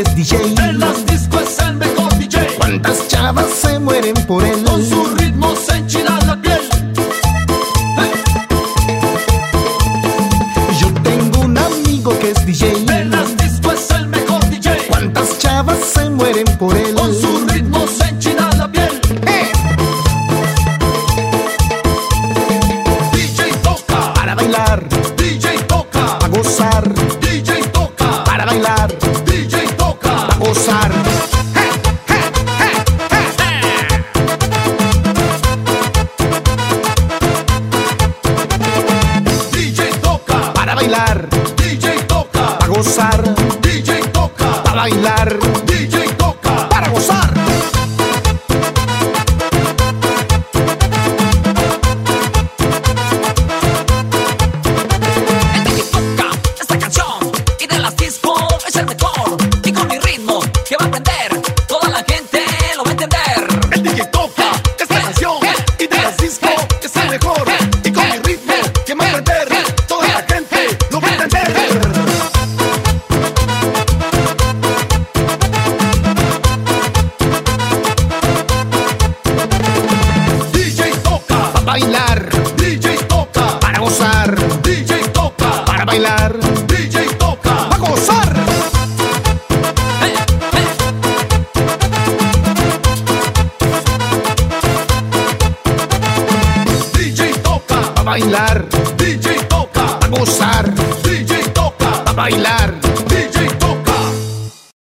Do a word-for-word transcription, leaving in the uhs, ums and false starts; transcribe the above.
es D J. En las discos es el mejor D J. Cuántas chavas se mueren por él. Con su ritmo se enchina la piel. Yo tengo un amigo que es D J. En las discos es el mejor D J. Cuántas chavas se mueren por él. Con su ritmo se enchina la piel. ¡Eh! D J toca Para bailar, D J toca a gozar. D J toca Para bailar, D J toca a gozar. D J toca Para bailar, D J toca a gozar. D J toca Para bailar, D J toca para gozar. El D J toca esta canción y de las disco es el mejor. Y con mi ritmo que va a aprender, toda la gente lo va a entender. El D J toca esta canción y de las disco es el mejor. Y con mi ritmo que me va a aprender, toda la gente lo va a entender. D J toca Para bailar, D J toca para gozar. D J toca Para bailar, D J toca para gozar. D J toca Para bailar, D J toca para gozar. D J toca Para bailar.